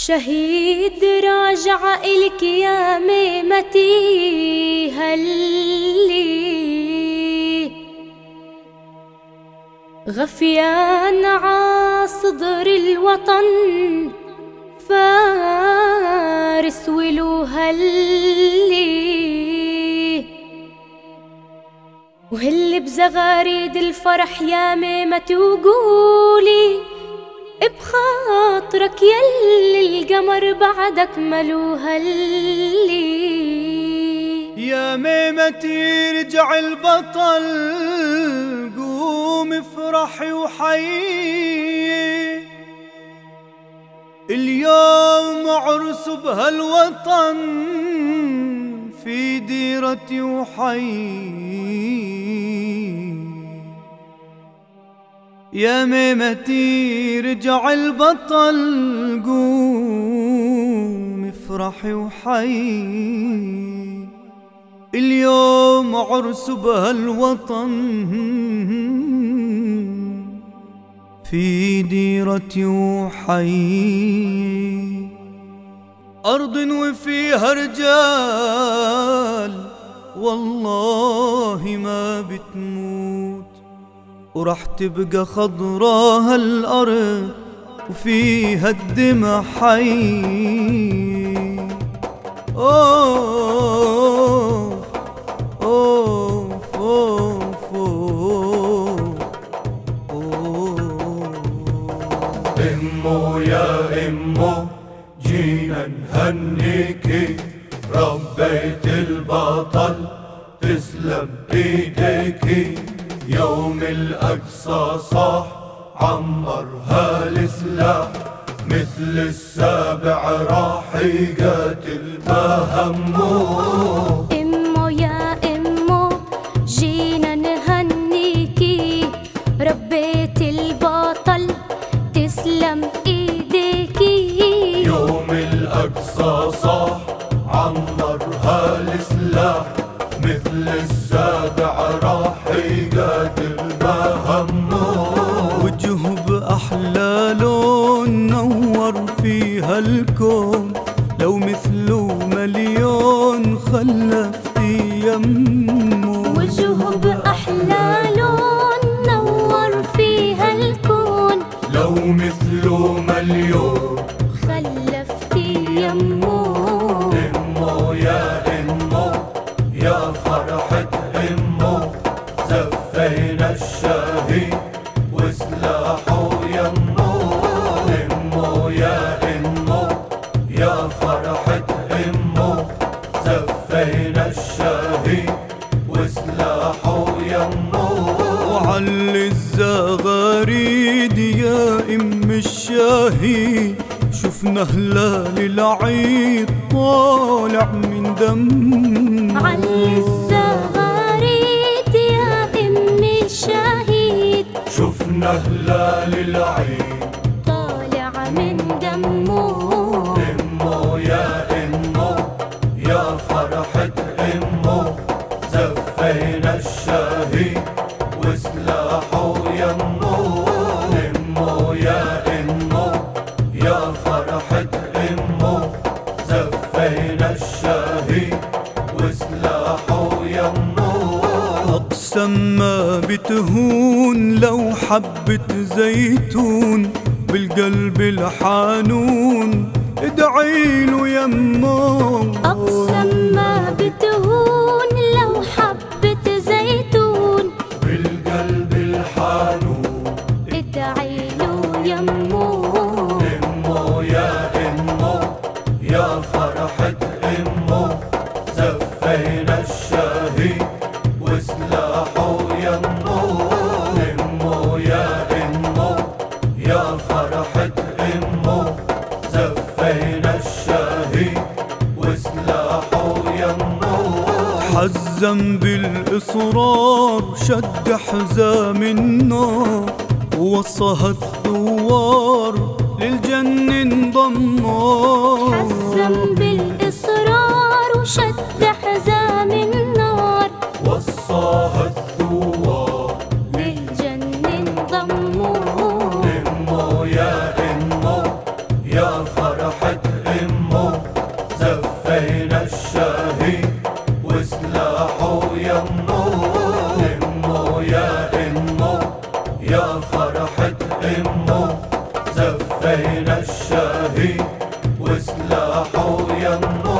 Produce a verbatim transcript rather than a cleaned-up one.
شهيد راجع إلك يا ميمتي هلي غفيان عاصدر الوطن فارس ولو هلي وهل بزغاريد الفرح يا ميمتي وقولي بخاطرك يلي القمر بعدك ملو هلي يا ميمتي رجع البطل قوم افرحي وحيي اليوم عرس بهالوطن في ديرتي وحيي يا ميمتي رجع البطل قوم افرحي وحيي اليوم عرس بهالوطن في ديرتي وحيي أرض وفيها رجال والله ما بتموت ورح تبقى خضرا هالأرض وفيها الدمى حي. أوف أوف أوف أوف إمو يا إمو جينا نهنيكي ربيت البطل تسلم ايديكي يوم الأقصى صاح عمرها السلاح مثل السابع راح يقاتل ما همه. إمو يا إمو جينا نهنيكي ربيت البطل تسلم ايديكي يوم الأقصى صاح عمرها السلاح مثل السابع راح يقاتل ما همه. وجهه بأحلى لون نور فيها الكون لو مثله مليون خلفتي يمه. وجهه بأحلى لون نور فيها الكون لو مثله مليون خلفتي يمه. إمو يا إمو يا فرحة إمو زفينا الشهيد وسلاحه يمو. إمو يا إمو يا فرحة إمو زفينا الشهيد وسلاحه يمو. وعلي الزغاريد يا ام الشهيد شفنا هلال العيد طالع من دم. علي الزغاريد يا ام الشهيد شفنا هلال العيد طالع من دمه. إمو يا إمو يا فرحة إمو زفينا الشهيد وسلاحه يمو. إمو يا إمو يا فرحة إمو زفينا الشهيد وسلاحه يمو. أقسم ما بتهون لو حبة زيتون بالقلب الحانون ادعيله يمه. أقسم ما بتهون لو حبة زيتون بالقلب الحانون ادعيله يمه. إمو يا إمو يا فرحة إمو زفينا الشهيد وسلاحه يمو. إمو يا إمو يا فرحة إمو زفينا الشهيد وسلاحه يمو. حزم بالإصرار شد حزام النار ووصها الثوار للجن انضمار. حزم بالإصرار وشد حزام النار وصاها الثوار للجن انضموا. إمو يا إمو يا فرحة يا فرحة امه زفينا الشهيد وسلاحه يمه